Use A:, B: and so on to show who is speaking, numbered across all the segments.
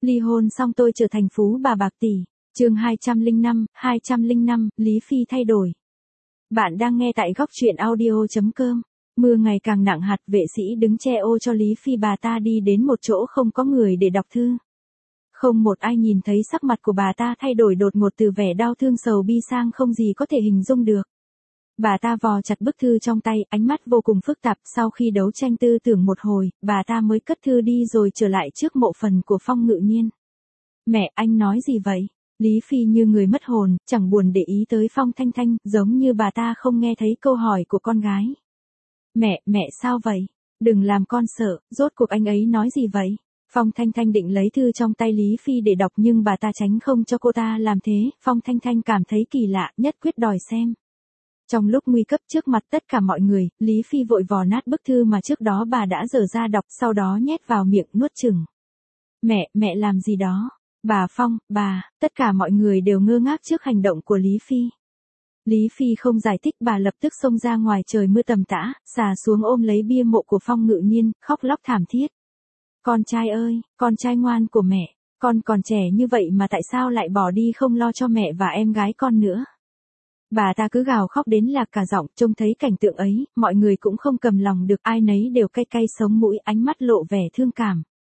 A: Ly hôn xong tôi trở thành phú bà bạc tỷ. Chương 205, Lý Phi thay đổi. Bạn đang nghe tại góc truyện audio.com. Mưa ngày càng nặng hạt, vệ sĩ đứng che ô cho Lý Phi, bà ta đi đến một chỗ không có người để đọc thư. Không một ai nhìn thấy sắc mặt của bà ta thay đổi đột ngột từ vẻ đau thương sầu bi sang không gì có thể hình dung được. Bà ta vò chặt bức thư trong tay, ánh mắt vô cùng phức tạp, sau khi đấu tranh tư tưởng một hồi, bà ta mới cất thư đi rồi trở lại trước mộ phần của Phong Ngự Nhiên. Mẹ, anh nói gì vậy? Lý Phi như người mất hồn, chẳng buồn để ý tới Phong Thanh Thanh, giống như bà ta không nghe thấy câu hỏi của con gái. Mẹ sao vậy? Đừng làm con sợ, rốt cuộc anh ấy nói gì vậy? Phong Thanh Thanh định lấy thư trong tay Lý Phi để đọc nhưng bà ta tránh không cho cô ta làm thế. Phong Thanh Thanh cảm thấy kỳ lạ, nhất quyết đòi xem. Trong lúc nguy cấp trước mặt tất cả mọi người, Lý Phi vội vò nát bức thư mà trước đó bà đã dở ra đọc, sau đó nhét vào miệng nuốt chửng. Mẹ làm gì đó? Bà Phong, tất cả mọi người đều ngơ ngác trước hành động của Lý Phi. Lý Phi không giải thích, bà lập tức xông ra ngoài, trời mưa tầm tã, xà xuống ôm lấy bia mộ của Phong Ngự Nhiên, khóc lóc thảm thiết. Con trai ơi, con trai ngoan của mẹ, con còn trẻ như vậy mà tại sao lại bỏ đi không lo cho mẹ và em gái con nữa? Bà ta cứ gào khóc đến lạc cả giọng, trông thấy cảnh tượng ấy, mọi người cũng không cầm lòng được, ai nấy đều cay cay sống mũi, ánh mắt lộ vẻ thương cảm.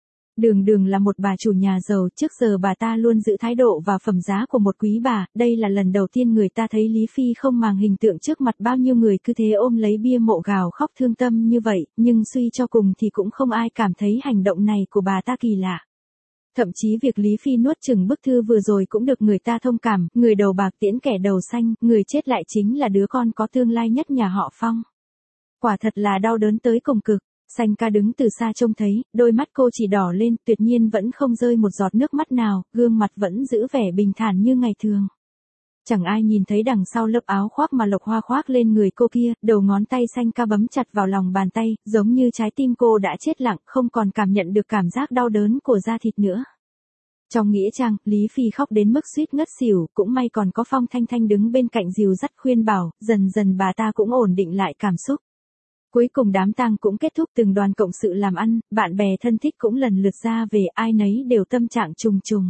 A: Đường là một bà chủ nhà giàu, trước giờ bà ta luôn giữ thái độ và phẩm giá của một quý bà, đây là lần đầu tiên người ta thấy Lý Phi không màng hình tượng trước mặt bao nhiêu người cứ thế ôm lấy bia mộ gào khóc thương tâm như vậy, nhưng suy cho cùng thì cũng không ai cảm thấy hành động này của bà ta kỳ lạ. Thậm chí việc Lý Phi nuốt chửng bức thư vừa rồi cũng được người ta thông cảm, người đầu bạc tiễn kẻ đầu xanh, người chết lại chính là đứa con có tương lai nhất nhà họ Phong. Quả thật là đau đớn tới cùng cực. Xanh ca đứng từ xa trông thấy, đôi mắt cô chỉ đỏ lên, tuyệt nhiên vẫn không rơi một giọt nước mắt nào, gương mặt vẫn giữ vẻ bình thản như ngày thường. Chẳng ai nhìn thấy đằng sau lớp áo khoác mà Lộc Hoa khoác lên người cô kia, đầu ngón tay xanh ca bấm chặt vào lòng bàn tay, giống như trái tim cô đã chết lặng, không còn cảm nhận được cảm giác đau đớn của da thịt nữa. Trong nghĩa trang, Lý Phi khóc đến mức suýt ngất xỉu, cũng may còn có Phong Thanh Thanh đứng bên cạnh dìu dắt khuyên bảo, dần dần bà ta cũng ổn định lại cảm xúc. Cuối cùng đám tang cũng kết thúc, từng đoàn cộng sự làm ăn, bạn bè thân thích cũng lần lượt ra về, ai nấy đều tâm trạng trùng trùng.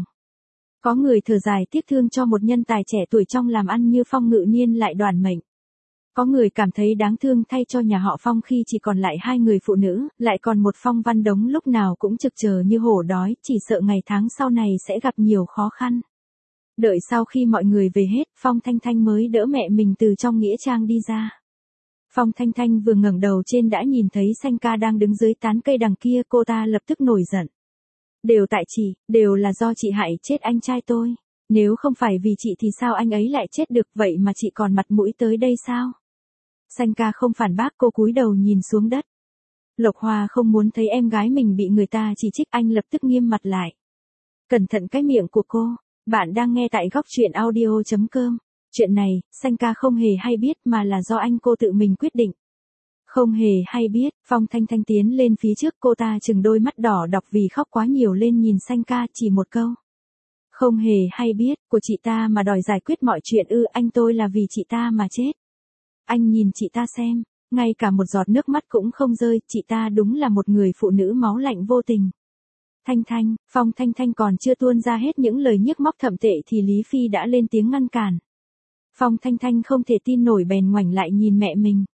A: Có người thở dài tiếc thương cho một nhân tài trẻ tuổi trong làm ăn như Phong Ngự Nhiên lại đoản mệnh. Có người cảm thấy đáng thương thay cho nhà họ Phong khi chỉ còn lại hai người phụ nữ, lại còn một Phong Văn Đống lúc nào cũng trực chờ như hổ đói, chỉ sợ ngày tháng sau này sẽ gặp nhiều khó khăn. Đợi sau khi mọi người về hết, Phong Thanh Thanh mới đỡ mẹ mình từ trong nghĩa trang đi ra. Phong Thanh Thanh vừa ngẩng đầu trên đã nhìn thấy Xanh ca đang đứng dưới tán cây đằng kia, cô ta lập tức nổi giận. Đều tại chị, đều là do chị hại chết anh trai tôi. Nếu không phải vì chị thì sao anh ấy lại chết được, vậy mà chị còn mặt mũi tới đây sao? Xanh ca không phản bác, cô cúi đầu nhìn xuống đất. Lộc Hoa không muốn thấy em gái mình bị người ta chỉ trích, anh lập tức nghiêm mặt lại. Cẩn thận cái miệng của cô. Bạn đang nghe tại góc truyện audio.com. Chuyện này, Xanh ca không hề hay biết mà là do anh cô tự mình quyết định. Không hề hay biết, Phong Thanh Thanh tiến lên phía trước, cô ta chừng đôi mắt đỏ đọc vì khóc quá nhiều lên nhìn Xanh ca, chỉ một câu. Không hề hay biết, của chị ta mà đòi giải quyết mọi chuyện ư? Anh tôi là vì chị ta mà chết. Anh nhìn chị ta xem, ngay cả một giọt nước mắt cũng không rơi, chị ta đúng là một người phụ nữ máu lạnh vô tình. Thanh Thanh, Phong Thanh Thanh còn chưa tuôn ra hết những lời nhiếc móc thậm tệ thì Lý Phi đã lên tiếng ngăn cản. Phong Thanh Thanh không thể tin nổi bèn ngoảnh lại nhìn mẹ mình.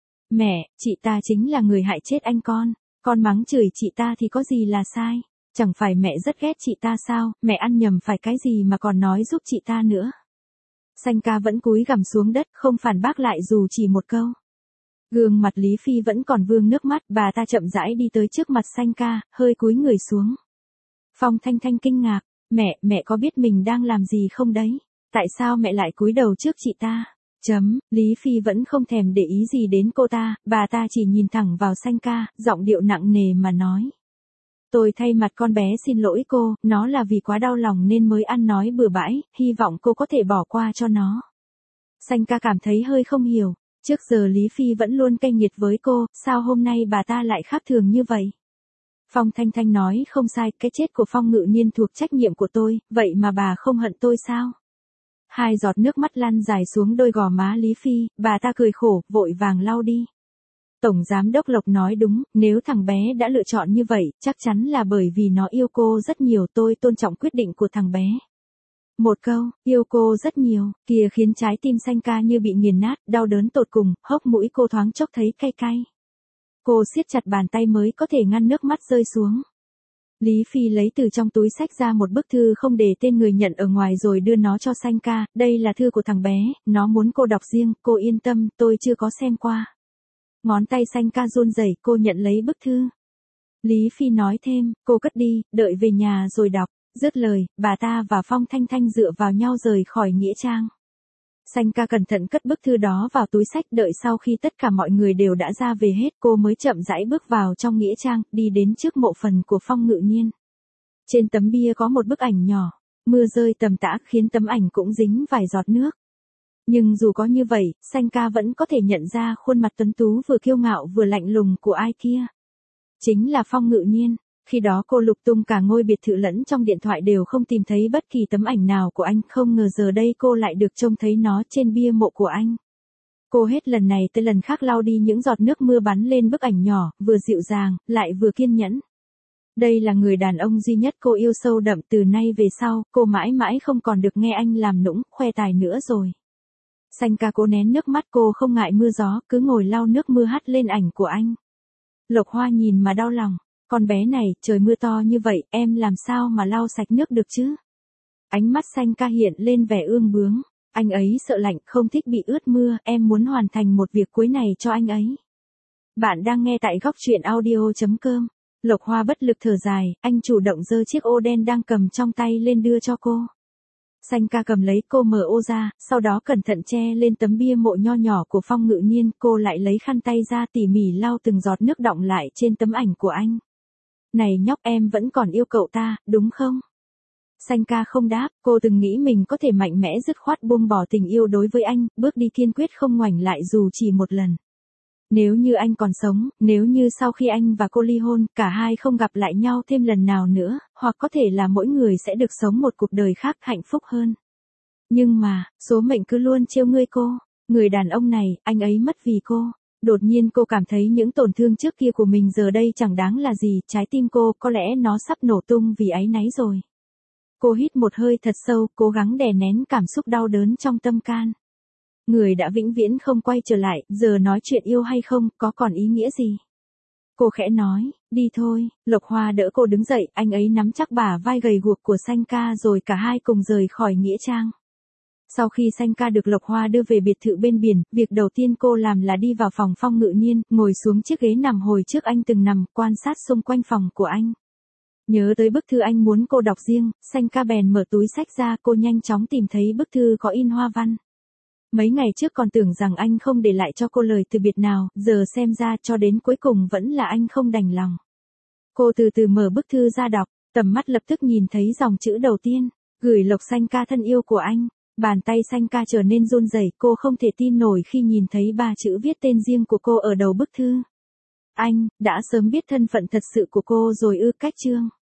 A: Mẹ, chị ta chính là người hại chết anh con mắng chửi chị ta thì có gì là sai, chẳng phải mẹ rất ghét chị ta sao, mẹ ăn nhầm phải cái gì mà còn nói giúp chị ta nữa. Xanh ca vẫn cúi gằm xuống đất, không phản bác lại dù chỉ một câu. Gương mặt Lý Phi vẫn còn vương nước mắt, bà ta chậm rãi đi tới trước mặt Xanh ca, hơi cúi người xuống. Phong Thanh Thanh kinh ngạc, mẹ có biết mình đang làm gì không đấy? Tại sao mẹ lại cúi đầu trước chị ta? Lý Phi vẫn không thèm để ý gì đến cô ta, bà ta chỉ nhìn thẳng vào Xanh ca, giọng điệu nặng nề mà nói. Tôi thay mặt con bé xin lỗi cô, nó là vì quá đau lòng nên mới ăn nói bừa bãi, hy vọng cô có thể bỏ qua cho nó. Xanh ca cảm thấy hơi không hiểu, trước giờ Lý Phi vẫn luôn cay nghiệt với cô, sao hôm nay bà ta lại khác thường như vậy? Phong Thanh Thanh nói không sai, cái chết của Phong Ngự Nhiên thuộc trách nhiệm của tôi, vậy mà bà không hận tôi sao? Hai giọt nước mắt lăn dài xuống đôi gò má Lý Phi, bà ta cười khổ, vội vàng lau đi. Tổng giám đốc Lộc nói đúng, nếu thằng bé đã lựa chọn như vậy, chắc chắn là bởi vì nó yêu cô rất nhiều, tôi tôn trọng quyết định của thằng bé. Một câu, yêu cô rất nhiều, kia khiến trái tim Sanka như bị nghiền nát, đau đớn tột cùng, hốc mũi cô thoáng chốc thấy cay cay. Cô siết chặt bàn tay mới có thể ngăn nước mắt rơi xuống. Lý Phi lấy từ trong túi xách ra một bức thư không để tên người nhận ở ngoài rồi đưa nó cho Sanka, đây là thư của thằng bé, nó muốn cô đọc riêng, cô yên tâm, tôi chưa có xem qua. Ngón tay Sanka run rẩy, cô nhận lấy bức thư. Lý Phi nói thêm, cô cất đi, đợi về nhà rồi đọc. Dứt lời, bà ta và Phong Thanh Thanh dựa vào nhau rời khỏi nghĩa trang. Sanka cẩn thận cất bức thư đó vào túi xách, đợi sau khi tất cả mọi người đều đã ra về hết, cô mới chậm rãi bước vào trong nghĩa trang, đi đến trước mộ phần của Phong Ngự Nhiên. Trên tấm bia có một bức ảnh nhỏ, mưa rơi tầm tã khiến tấm ảnh cũng dính vài giọt nước. Nhưng dù có như vậy, Sanka vẫn có thể nhận ra khuôn mặt tuấn tú vừa kiêu ngạo vừa lạnh lùng của ai kia. Chính là Phong Ngự Nhiên. Khi đó cô lục tung cả ngôi biệt thự lẫn trong điện thoại đều không tìm thấy bất kỳ tấm ảnh nào của anh, không ngờ giờ đây cô lại được trông thấy nó trên bia mộ của anh. Cô hết lần này tới lần khác lau đi những giọt nước mưa bắn lên bức ảnh nhỏ, vừa dịu dàng, lại vừa kiên nhẫn. Đây là người đàn ông duy nhất cô yêu sâu đậm, từ nay về sau, cô mãi mãi không còn được nghe anh làm nũng, khoe tài nữa rồi. Sanka cố nén nước mắt, cô không ngại mưa gió, cứ ngồi lau nước mưa hắt lên ảnh của anh. Lộc Hoa nhìn mà đau lòng. Con bé này, trời mưa to như vậy, em làm sao mà lau sạch nước được chứ? Ánh mắt Sanka hiện lên vẻ ương bướng. Anh ấy sợ lạnh, không thích bị ướt mưa, em muốn hoàn thành một việc cuối này cho anh ấy. Bạn đang nghe tại góc truyện audio.com. Lộc Hoa bất lực thở dài, anh chủ động giơ chiếc ô đen đang cầm trong tay lên đưa cho cô. Sanka cầm lấy, cô mở ô ra, sau đó cẩn thận che lên tấm bia mộ nho nhỏ của Phong Ngự Nhiên, cô lại lấy khăn tay ra tỉ mỉ lau từng giọt nước đọng lại trên tấm ảnh của anh. Này nhóc, em vẫn còn yêu cậu ta, đúng không? Sanka không đáp, cô từng nghĩ mình có thể mạnh mẽ dứt khoát buông bỏ tình yêu đối với anh, bước đi kiên quyết không ngoảnh lại dù chỉ một lần. Nếu như anh còn sống, nếu như sau khi anh và cô ly hôn, cả hai không gặp lại nhau thêm lần nào nữa, hoặc có thể là mỗi người sẽ được sống một cuộc đời khác hạnh phúc hơn. Nhưng mà, số mệnh cứ luôn trêu ngươi cô. Người đàn ông này, anh ấy mất vì cô. Đột nhiên cô cảm thấy những tổn thương trước kia của mình giờ đây chẳng đáng là gì, trái tim cô có lẽ nó sắp nổ tung vì áy náy rồi. Cô hít một hơi thật sâu, cố gắng đè nén cảm xúc đau đớn trong tâm can. Người đã vĩnh viễn không quay trở lại, giờ nói chuyện yêu hay không, có còn ý nghĩa gì? Cô khẽ nói, đi thôi. Lộc Hoa đỡ cô đứng dậy, anh ấy nắm chắc bả vai gầy guộc của Sanka rồi cả hai cùng rời khỏi nghĩa trang. Sau khi Sanka được Lộc Hoa đưa về biệt thự bên biển, việc đầu tiên cô làm là đi vào phòng Phong Ngự Nhiên, ngồi xuống chiếc ghế nằm hồi trước anh từng nằm, quan sát xung quanh phòng của anh. Nhớ tới bức thư anh muốn cô đọc riêng, Sanka bèn mở túi xách ra, cô nhanh chóng tìm thấy bức thư có in hoa văn. Mấy ngày trước còn tưởng rằng anh không để lại cho cô lời từ biệt nào, giờ xem ra cho đến cuối cùng vẫn là anh không đành lòng. Cô từ từ mở bức thư ra đọc, tầm mắt lập tức nhìn thấy dòng chữ đầu tiên, gửi Lộc Sanka thân yêu của anh. Bàn tay Sanka trở nên run rẩy, cô không thể tin nổi khi nhìn thấy 3 chữ viết tên riêng của cô ở đầu bức thư. Anh, đã sớm biết thân phận thật sự của cô rồi ư? Cách chương